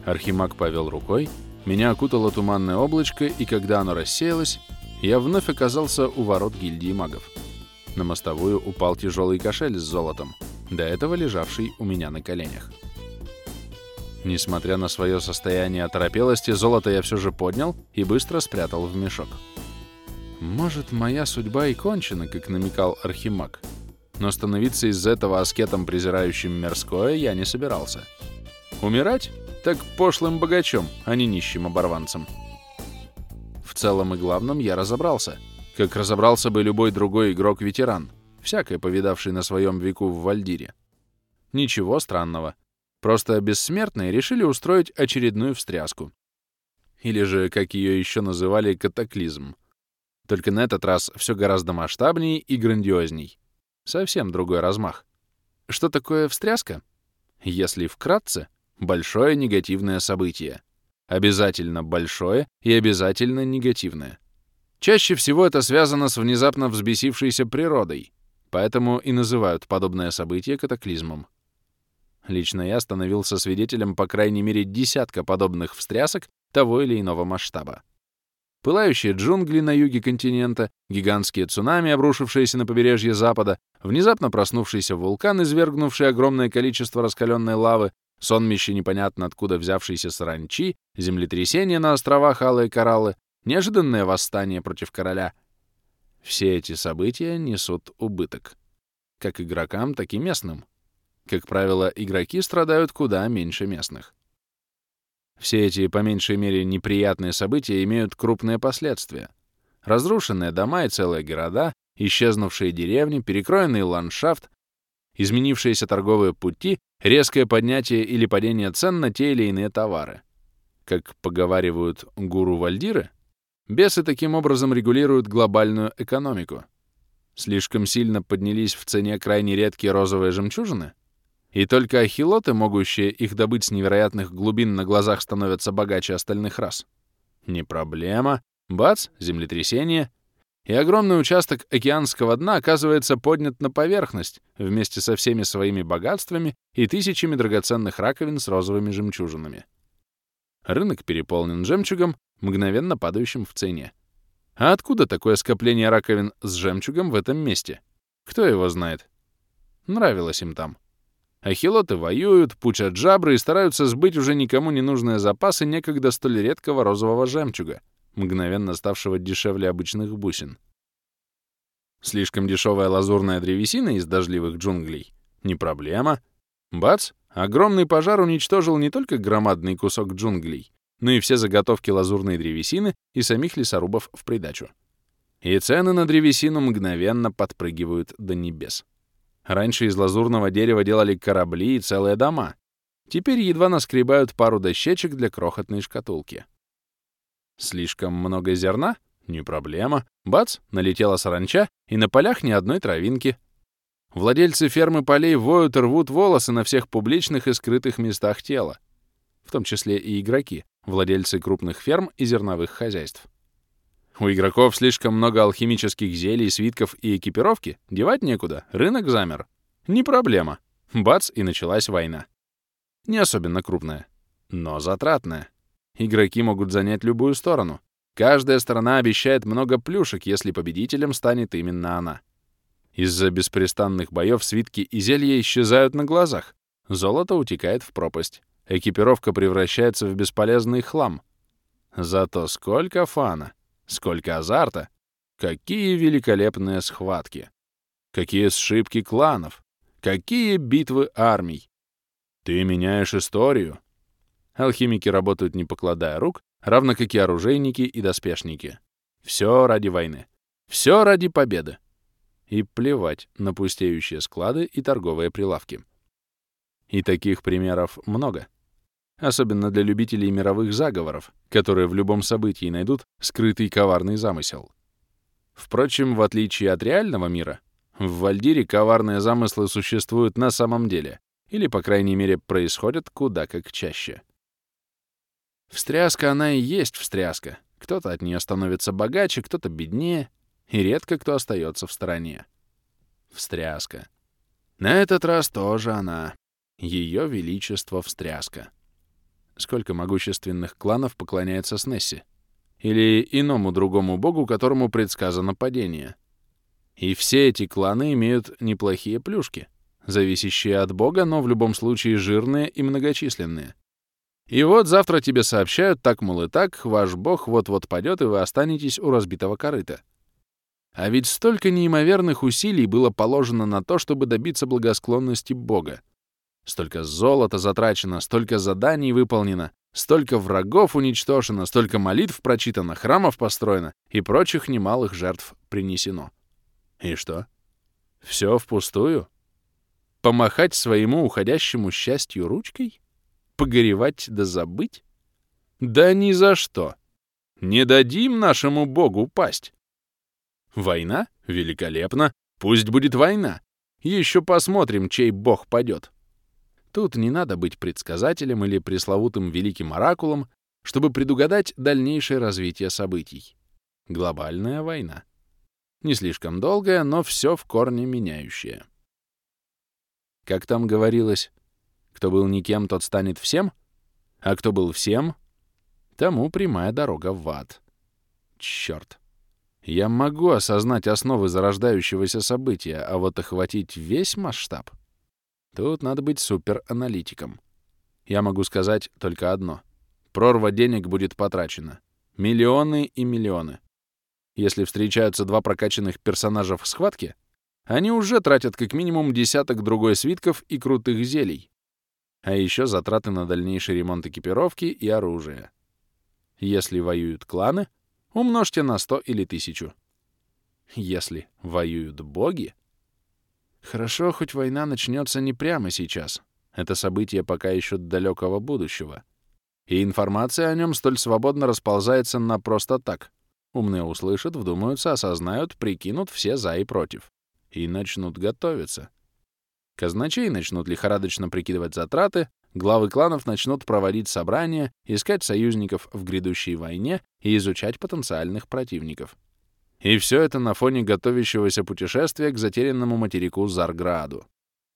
Архимаг повел рукой, меня окутало туманное облачко, и когда оно рассеялось, я вновь оказался у ворот гильдии магов. На мостовую упал тяжелый кошель с золотом, до этого лежавший у меня на коленях. Несмотря на свое состояние оторопелости, золото я все же поднял и быстро спрятал в мешок. Может, моя судьба и кончена, как намекал Архимаг, но становиться из-за этого аскетом, презирающим мирское, я не собирался. Умирать? Так пошлым богачом, а не нищим оборванцем. В целом и главном я разобрался, как разобрался бы любой другой игрок-ветеран, всякое повидавший на своем веку в Вальдире. Ничего странного. Просто бессмертные решили устроить очередную встряску. Или же, как ее еще называли, катаклизм. Только на этот раз все гораздо масштабнее и грандиозней. Совсем другой размах. Что такое встряска? Если вкратце, большое негативное событие. Обязательно большое и обязательно негативное. Чаще всего это связано с внезапно взбесившейся природой, поэтому и называют подобное событие катаклизмом. Лично я становился свидетелем по крайней мере десятка подобных встрясок того или иного масштаба. Пылающие джунгли на юге континента, гигантские цунами, обрушившиеся на побережье Запада, внезапно проснувшийся вулкан, извергнувший огромное количество раскаленной лавы, сонмище непонятно откуда взявшейся саранчи, землетрясение на островах Алые Кораллы, неожиданное восстание против короля. Все эти события несут убыток. Как игрокам, так и местным. Как правило, игроки страдают куда меньше местных. Все эти, по меньшей мере, неприятные события имеют крупные последствия. Разрушенные дома и целые города, исчезнувшие деревни, перекроенный ландшафт, изменившиеся торговые пути, резкое поднятие или падение цен на те или иные товары. Как поговаривают гуру Вальдиры, бесы таким образом регулируют глобальную экономику. Слишком сильно поднялись в цене крайне редкие розовые жемчужины, и только ахилоты, могущие их добыть с невероятных глубин, на глазах становятся богаче остальных рас. Не проблема. Бац, землетрясение. И огромный участок океанского дна оказывается поднят на поверхность вместе со всеми своими богатствами и тысячами драгоценных раковин с розовыми жемчужинами. Рынок переполнен жемчугом, мгновенно падающим в цене. А откуда такое скопление раковин с жемчугом в этом месте? Кто его знает? Нравилось им там. Ахилоты воюют, пучат жабры и стараются сбыть уже никому не нужные запасы некогда столь редкого розового жемчуга, мгновенно ставшего дешевле обычных бусин. Слишком дешевая лазурная древесина из дождливых джунглей? Не проблема. Бац! Огромный пожар уничтожил не только громадный кусок джунглей, но и все заготовки лазурной древесины и самих лесорубов в придачу. И цены на древесину мгновенно подпрыгивают до небес. Раньше из лазурного дерева делали корабли и целые дома. Теперь едва наскребают пару дощечек для крохотной шкатулки. Слишком много зерна? Не проблема. Бац, налетела саранча, и на полях ни одной травинки. Владельцы фермы полей воют и рвут волосы на всех публичных и скрытых местах тела, в том числе и игроки, владельцы крупных ферм и зерновых хозяйств. У игроков слишком много алхимических зелий, свитков и экипировки, девать некуда, рынок замер. Не проблема. Бац, и началась война. Не особенно крупная, но затратная. Игроки могут занять любую сторону. Каждая сторона обещает много плюшек, если победителем станет именно она. Из-за беспрестанных боев свитки и зелья исчезают на глазах. Золото утекает в пропасть. Экипировка превращается в бесполезный хлам. Зато сколько фана, сколько азарта, какие великолепные схватки, какие сшибки кланов, какие битвы армий. Ты меняешь историю. Алхимики работают не покладая рук, равно как и оружейники и доспешники. Все ради войны. Все ради победы. И плевать на пустеющие склады и торговые прилавки. И таких примеров много. Особенно для любителей мировых заговоров, которые в любом событии найдут скрытый коварный замысел. Впрочем, в отличие от реального мира, в Вальдире коварные замыслы существуют на самом деле, или, по крайней мере, происходят куда как чаще. Встряска она и есть встряска. Кто-то от нее становится богаче, кто-то беднее, и редко кто остается в стороне. Встряска. На этот раз тоже она. Ее величество встряска. Сколько могущественных кланов поклоняется Снесси? Или иному другому богу, которому предсказано падение? И все эти кланы имеют неплохие плюшки, зависящие от бога, но в любом случае жирные и многочисленные. И вот завтра тебе сообщают, так, мол, и так, ваш бог вот-вот падет, и вы останетесь у разбитого корыта. А ведь столько неимоверных усилий было положено на то, чтобы добиться благосклонности бога. Столько золота затрачено, столько заданий выполнено, столько врагов уничтожено, столько молитв прочитано, храмов построено и прочих немалых жертв принесено. И что? Все впустую? Помахать своему уходящему счастью ручкой? Погоревать да забыть? Да ни за что! Не дадим нашему богу пасть! Война? Великолепно! Пусть будет война! Еще посмотрим, чей бог падет. Тут не надо быть предсказателем или пресловутым великим оракулом, чтобы предугадать дальнейшее развитие событий. Глобальная война. Не слишком долгая, но все в корне меняющее. Как там говорилось, кто был никем, тот станет всем, а кто был всем, тому прямая дорога в ад. Чёрт. Я могу осознать основы зарождающегося события, а вот охватить весь масштаб — тут надо быть супераналитиком. Я могу сказать только одно. Прорва денег будет потрачена. Миллионы и миллионы. Если встречаются два прокачанных персонажа в схватке, они уже тратят как минимум десяток другой свитков и крутых зелий. А еще затраты на дальнейший ремонт экипировки и оружия. Если воюют кланы, умножьте на 100 или 1000. Если воюют боги... Хорошо, хоть война начнется не прямо сейчас. Это событие пока еще далекого будущего. И информация о нем столь свободно расползается на просто так. Умные услышат, вдумаются, осознают, прикинут все за и против. И начнут готовиться. Казначеи начнут лихорадочно прикидывать затраты, главы кланов начнут проводить собрания, искать союзников в грядущей войне и изучать потенциальных противников. И все это на фоне готовящегося путешествия к затерянному материку Зарграду.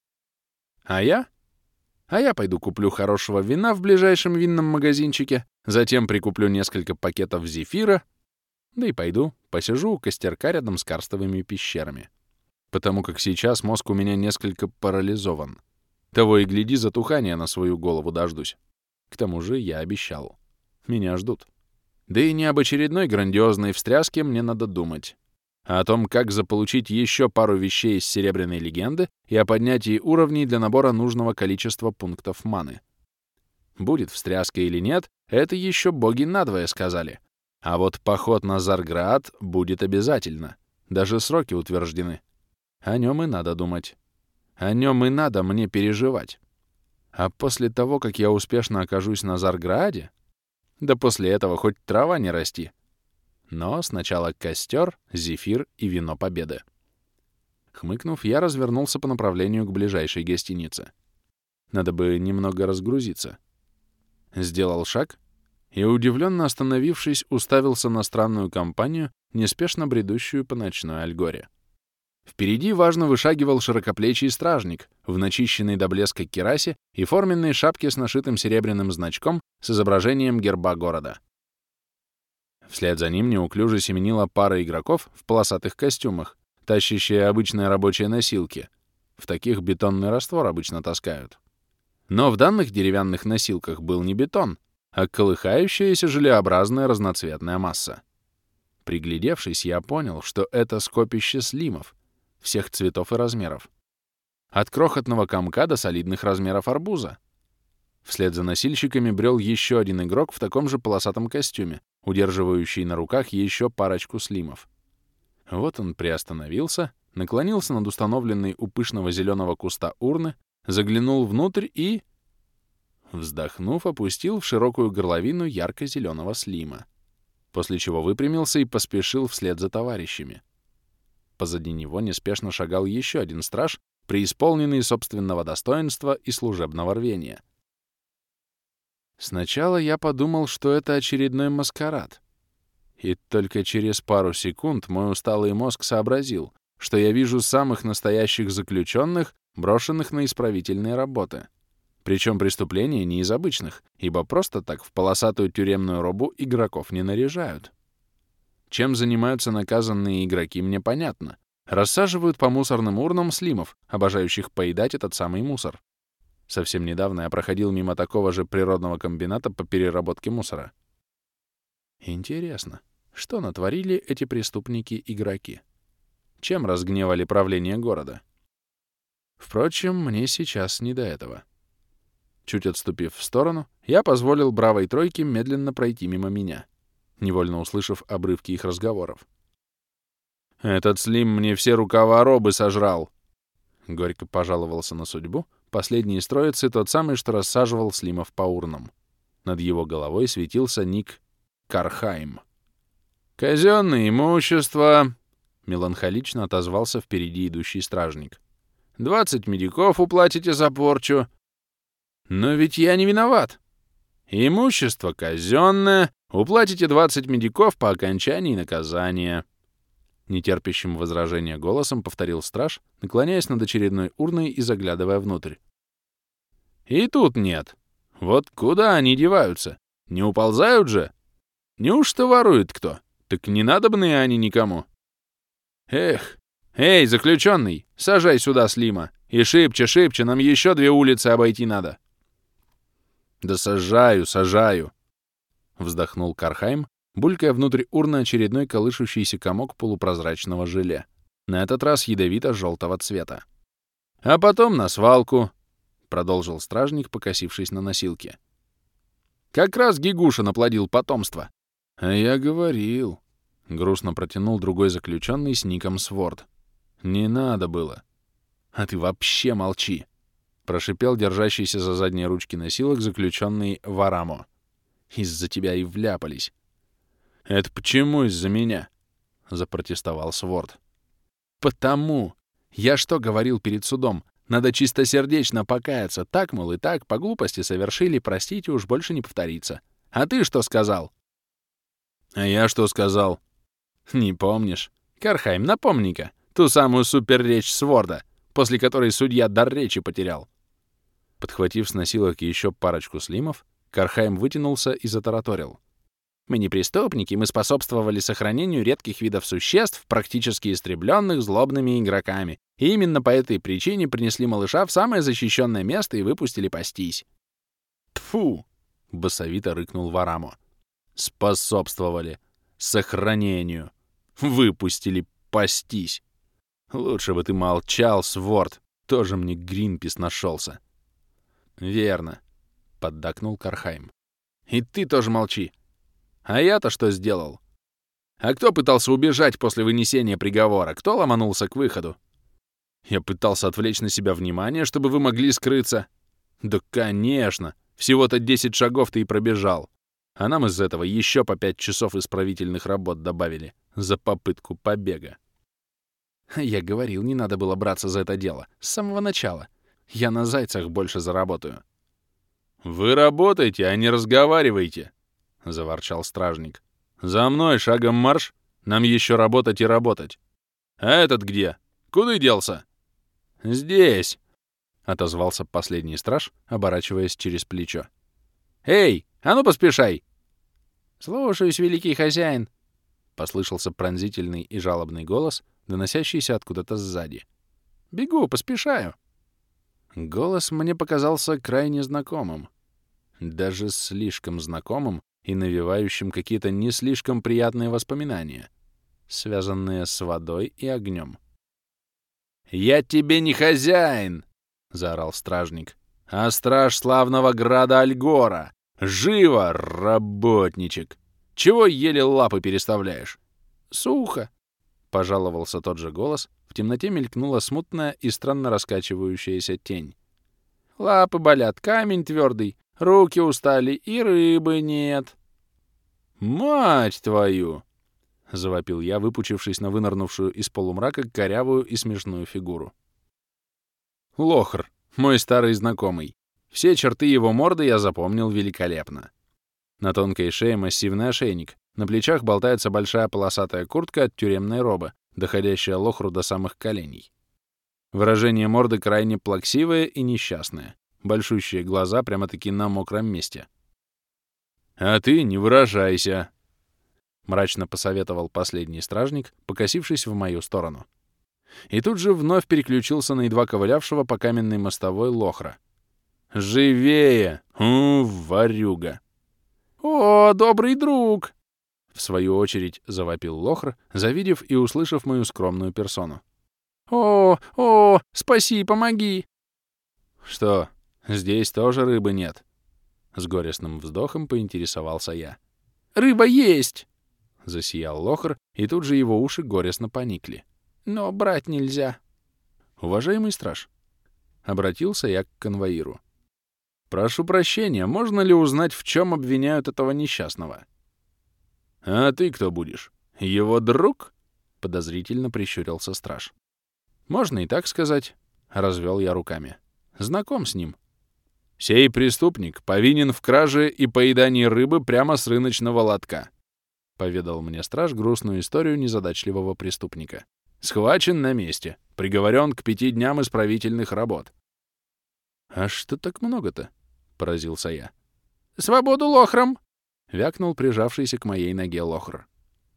А я пойду куплю хорошего вина в ближайшем винном магазинчике, затем прикуплю несколько пакетов зефира, да и пойду посижу у костерка рядом с карстовыми пещерами. Потому как сейчас мозг у меня несколько парализован. Того и гляди, затухания на свою голову дождусь. К тому же я обещал. Меня ждут. Да и не об очередной грандиозной встряске мне надо думать, а о том, как заполучить еще пару вещей из Серебряной легенды и о поднятии уровней для набора нужного количества пунктов маны. Будет встряска или нет, это еще боги надвое сказали. А вот поход на Зарград будет обязательно. Даже сроки утверждены. О нем и надо думать. О нем и надо мне переживать. А после того, как я успешно окажусь на Зарграде, да после этого хоть трава не расти. Но сначала костер, зефир и вино победы. Хмыкнув, я развернулся по направлению к ближайшей гостинице. Надо бы немного разгрузиться. Сделал шаг и, удивленно остановившись, уставился на странную компанию, неспешно бредущую по ночной Альгоре. Впереди важно вышагивал широкоплечий стражник в начищенной до блеска кирасе и форменной шапке с нашитым серебряным значком с изображением герба города. Вслед за ним неуклюже семенила пара игроков в полосатых костюмах, тащащие обычные рабочие носилки. В таких бетонный раствор обычно таскают. Но в данных деревянных носилках был не бетон, а колыхающаяся желеобразная разноцветная масса. Приглядевшись, я понял, что это скопище слимов, всех цветов и размеров. От крохотного комка до солидных размеров арбуза. Вслед за носильщиками брел еще один игрок в таком же полосатом костюме, удерживающий на руках еще парочку слимов. Вот он приостановился, наклонился над установленной у пышного зеленого куста урны, заглянул внутрь и, вздохнув, опустил в широкую горловину ярко-зеленого слима, после чего выпрямился и поспешил вслед за товарищами. Позади него неспешно шагал еще один страж, преисполненный собственного достоинства и служебного рвения. Сначала я подумал, что это очередной маскарад. И только через пару секунд мой усталый мозг сообразил, что я вижу самых настоящих заключенных, брошенных на исправительные работы. Причем преступления не из обычных, ибо просто так в полосатую тюремную робу игроков не наряжают. Чем занимаются наказанные игроки, мне понятно. Рассаживают по мусорным урнам слимов, обожающих поедать этот самый мусор. Совсем недавно я проходил мимо такого же природного комбината по переработке мусора. Интересно, что натворили эти преступники-игроки? Чем разгневали правление города? Впрочем, мне сейчас не до этого. Чуть отступив в сторону, я позволил бравой тройке медленно пройти мимо меня, невольно услышав обрывки их разговоров. «Этот Слим мне все рукава робы сожрал!» Горько пожаловался на судьбу последний из троицы, тот самый, что рассаживал Слимов по урнам. Над его головой светился ник Кархайм. «Казенное имущество!» — меланхолично отозвался впереди идущий стражник. 20 медиков уплатите за порчу. Но ведь я не виноват. Имущество казенное, уплатите 20 медиков по окончании наказания. Нетерпящим возражения голосом повторил страж, наклоняясь над очередной урной и заглядывая внутрь. И тут нет. Вот куда они деваются? Не уползают же? Неужто ворует кто? Так не надобные они никому. Эх, эй, заключенный, сажай сюда Слима. И шибче, шибче, нам еще 2 улицы обойти надо. Да сажаю, сажаю, вздохнул Кархайм, булькая внутрь урны очередной колышущийся комок полупрозрачного желе, на этот раз ядовито-желтого цвета. «А потом на свалку», — продолжил стражник, покосившись на носилки. «Как раз Гигуша наплодил потомство». «А я говорил», — грустно протянул другой заключенный с ником Сворд. «Не надо было». «А ты вообще молчи», — прошипел держащийся за задние ручки носилок заключенный Варамо. «Из-за тебя и вляпались». «Это почему из-за меня?» — запротестовал Сворд. «Потому! Я что говорил перед судом? Надо чистосердечно покаяться. Так, мол, и так, по глупости совершили, простите, уж больше не повторится. А ты что сказал?» «А я что сказал?» «Не помнишь? Кархайм, напомни-ка, ту самую суперречь Сворда, после которой судья дар речи потерял». Подхватив с носилок еще парочку слимов, Кархайм вытянулся и затараторил. «Мы не преступники, мы способствовали сохранению редких видов существ, практически истребленных злобными игроками, и именно по этой причине принесли малыша в самое защищенное место и выпустили пастись». «Тфу!» — басовито рыкнул Варамо. «Способствовали сохранению. Выпустили пастись. Лучше бы ты молчал, Сворд. Тоже мне Гринпис нашелся». «Верно», — поддакнул Кархайм. «И ты тоже молчи. А я-то что сделал? А кто пытался убежать после вынесения приговора? Кто ломанулся к выходу? Я пытался отвлечь на себя внимание, чтобы вы могли скрыться. Да, конечно, всего-то 10 шагов ты и пробежал. А нам из этого еще по 5 часов исправительных работ добавили за попытку побега». Я говорил, не надо было браться за это дело. С самого начала. Я на зайцах больше заработаю. «Вы работаете, а не разговаривайте», — заворчал стражник. «За мной шагом марш, нам еще работать и работать. А этот где? Куда делся?» «Здесь», — отозвался последний страж, оборачиваясь через плечо. «Эй, а ну поспешай!» «Слушаюсь, великий хозяин», — послышался пронзительный и жалобный голос, доносящийся откуда-то сзади. «Бегу, поспешаю». Голос мне показался крайне знакомым. Даже слишком знакомым и навевающим какие-то не слишком приятные воспоминания, связанные с водой и огнем. «Я тебе не хозяин!» — заорал стражник. «А страж славного града Альгора! Живо, работничек! Чего еле лапы переставляешь?» «Сухо!» — пожаловался тот же голос. В темноте мелькнула смутная и странно раскачивающаяся тень. «Лапы болят, камень твердый, руки устали и рыбы нет». «Мать твою!» — завопил я, выпучившись на вынырнувшую из полумрака корявую и смешную фигуру. Лохр, мой старый знакомый. Все черты его морды я запомнил великолепно. На тонкой шее массивный ошейник, на плечах болтается большая полосатая куртка от тюремной робы, доходящая лохру до самых коленей. Выражение морды крайне плаксивое и несчастное, большущие глаза прямо-таки на мокром месте. «А ты не выражайся», — мрачно посоветовал последний стражник, покосившись в мою сторону. И тут же вновь переключился на едва ковылявшего по каменной мостовой лохра. «Живее! Ворюга!» «О, добрый друг!» — в свою очередь завопил лохр, завидев и услышав мою скромную персону. «О, спаси, помоги!» «Что, здесь тоже рыбы нет?» С горестным вздохом поинтересовался я. «Рыба есть!» — засиял лохр, и тут же его уши горестно поникли. «Но брать нельзя». «Уважаемый страж», — обратился я к конвоиру. «Прошу прощения, можно ли узнать, в чем обвиняют этого несчастного?» «А ты кто будешь? Его друг?» — подозрительно прищурился страж. «Можно и так сказать», — развел я руками. «Знаком с ним». «Сей преступник повинен в краже и поедании рыбы прямо с рыночного лотка», — поведал мне страж грустную историю незадачливого преступника. «Схвачен на месте, приговорен к 5 дням исправительных работ». «А что так много-то?» — поразился я. «Свободу лохрам!» — вякнул прижавшийся к моей ноге лохр.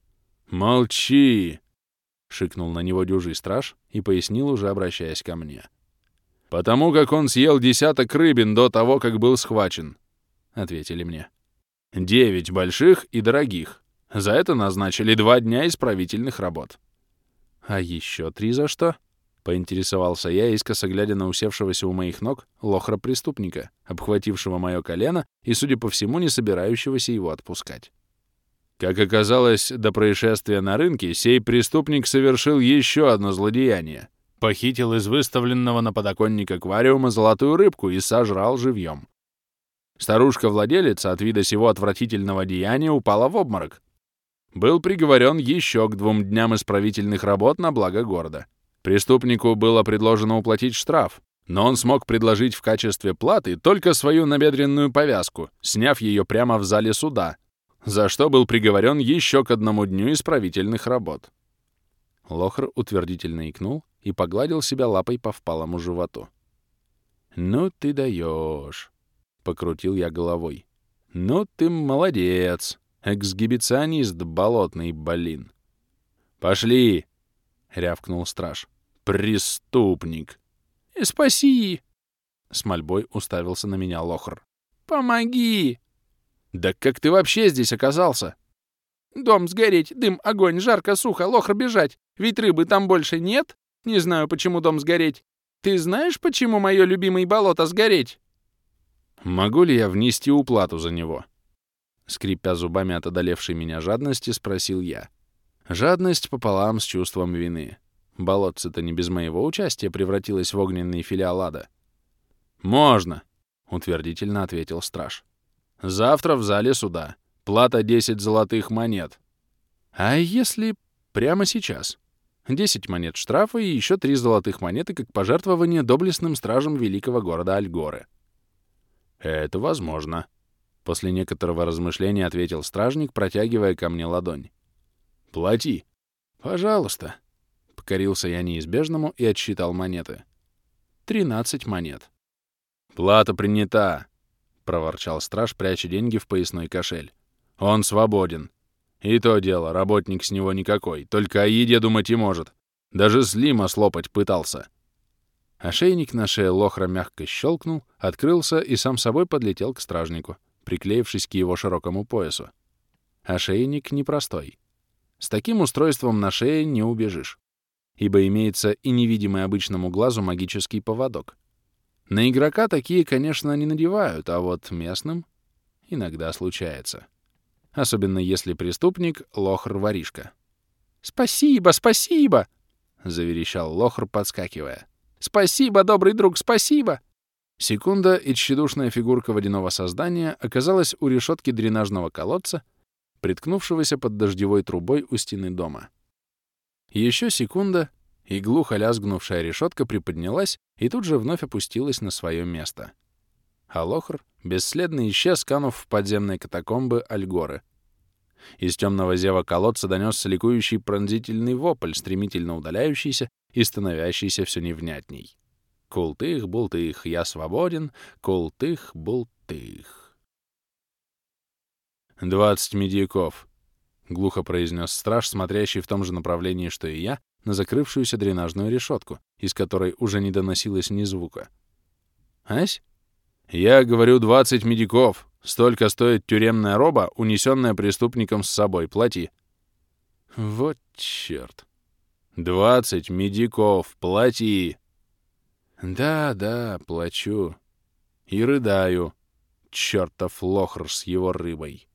«Молчи!» — шикнул на него дюжий страж и пояснил, уже обращаясь ко мне. «Потому как он съел 10 рыбин до того, как был схвачен», — ответили мне. 9 больших и дорогих. За это назначили 2 дня исправительных работ». «А еще 3 за что?» — поинтересовался я, искоса глядя на усевшегося у моих ног лохра-преступника, обхватившего мое колено и, судя по всему, не собирающегося его отпускать. Как оказалось, до происшествия на рынке сей преступник совершил еще одно злодеяние. Похитил из выставленного на подоконник аквариума золотую рыбку и сожрал живьем. Старушка-владелица от вида сего отвратительного деяния упала в обморок. Был приговорен еще к 2 дням исправительных работ на благо города. Преступнику было предложено уплатить штраф, но он смог предложить в качестве платы только свою набедренную повязку, сняв ее прямо в зале суда, за что был приговорен еще к 1 дню исправительных работ. Лохр утвердительно икнул и погладил себя лапой по впалому животу. «Ну ты даешь!» — покрутил я головой. «Ну ты молодец! Эксгибиционист болотный, блин!» «Пошли!» — рявкнул страж. «Преступник!» «Спаси!» — с мольбой уставился на меня лохр. «Помоги!» «Да как ты вообще здесь оказался?» «Дом сгореть, дым, огонь, жарко, сухо, лохр бежать. Ведь рыбы там больше нет? Не знаю, почему дом сгореть. Ты знаешь, почему мое любимое болото сгореть?» «Могу ли я внести уплату за него?» Скрипя зубами от одолевшей меня жадности, спросил я. Жадность пополам с чувством вины. Болотце-то не без моего участия превратилось в огненный филиал ада. «Можно», — утвердительно ответил страж. «Завтра в зале суда. Плата 10 золотых монет». «А если прямо сейчас? 10 монет штрафа и еще 3 золотых монеты как пожертвование доблестным стражам великого города Альгоры». «Это возможно», — после некоторого размышления ответил стражник, протягивая ко мне ладонь. «Плати». «Пожалуйста», — покорился я неизбежному и отсчитал монеты. 13 монет. «Плата принята», — проворчал страж, пряча деньги в поясной кошель. «Он свободен. И то дело, работник с него никакой, только о еде думать и может. Даже Слима слопать пытался». Ошейник на шее лохра мягко щелкнул, открылся и сам собой подлетел к стражнику, приклеившись к его широкому поясу. Ошейник непростой. С таким устройством на шее не убежишь, ибо имеется и невидимый обычному глазу магический поводок. На игрока такие, конечно, не надевают, а вот местным иногда случается. Особенно если преступник — лохр-воришка. «Спасибо, спасибо!» — заверещал лохр, подскакивая. «Спасибо, добрый друг, спасибо!» Секунда, и тщедушная фигурка водяного создания оказалась у решетки дренажного колодца, приткнувшегося под дождевой трубой у стены дома. Еще секунда, и глухо лязгнувшая решетка приподнялась и тут же вновь опустилась на свое место. А лохр бесследно исчез, канув в подземные катакомбы Альгоры. Из темного зева колодца донесся ликующий пронзительный вопль, стремительно удаляющийся и становящийся все невнятней. Култых-бултых, я свободен, култых-бултых. 20 медьяков, — глухо произнес страж, смотрящий в том же направлении, что и я, на закрывшуюся дренажную решетку, из которой уже не доносилось ни звука. «Ась?» «Я говорю, 20 медиков. Столько стоит тюремная роба, унесенная преступником с собой. Плати». «Вот чёрт. 20 медиков. Плати». «Да, плачу. И рыдаю. Чёртов лохр с его рыбой».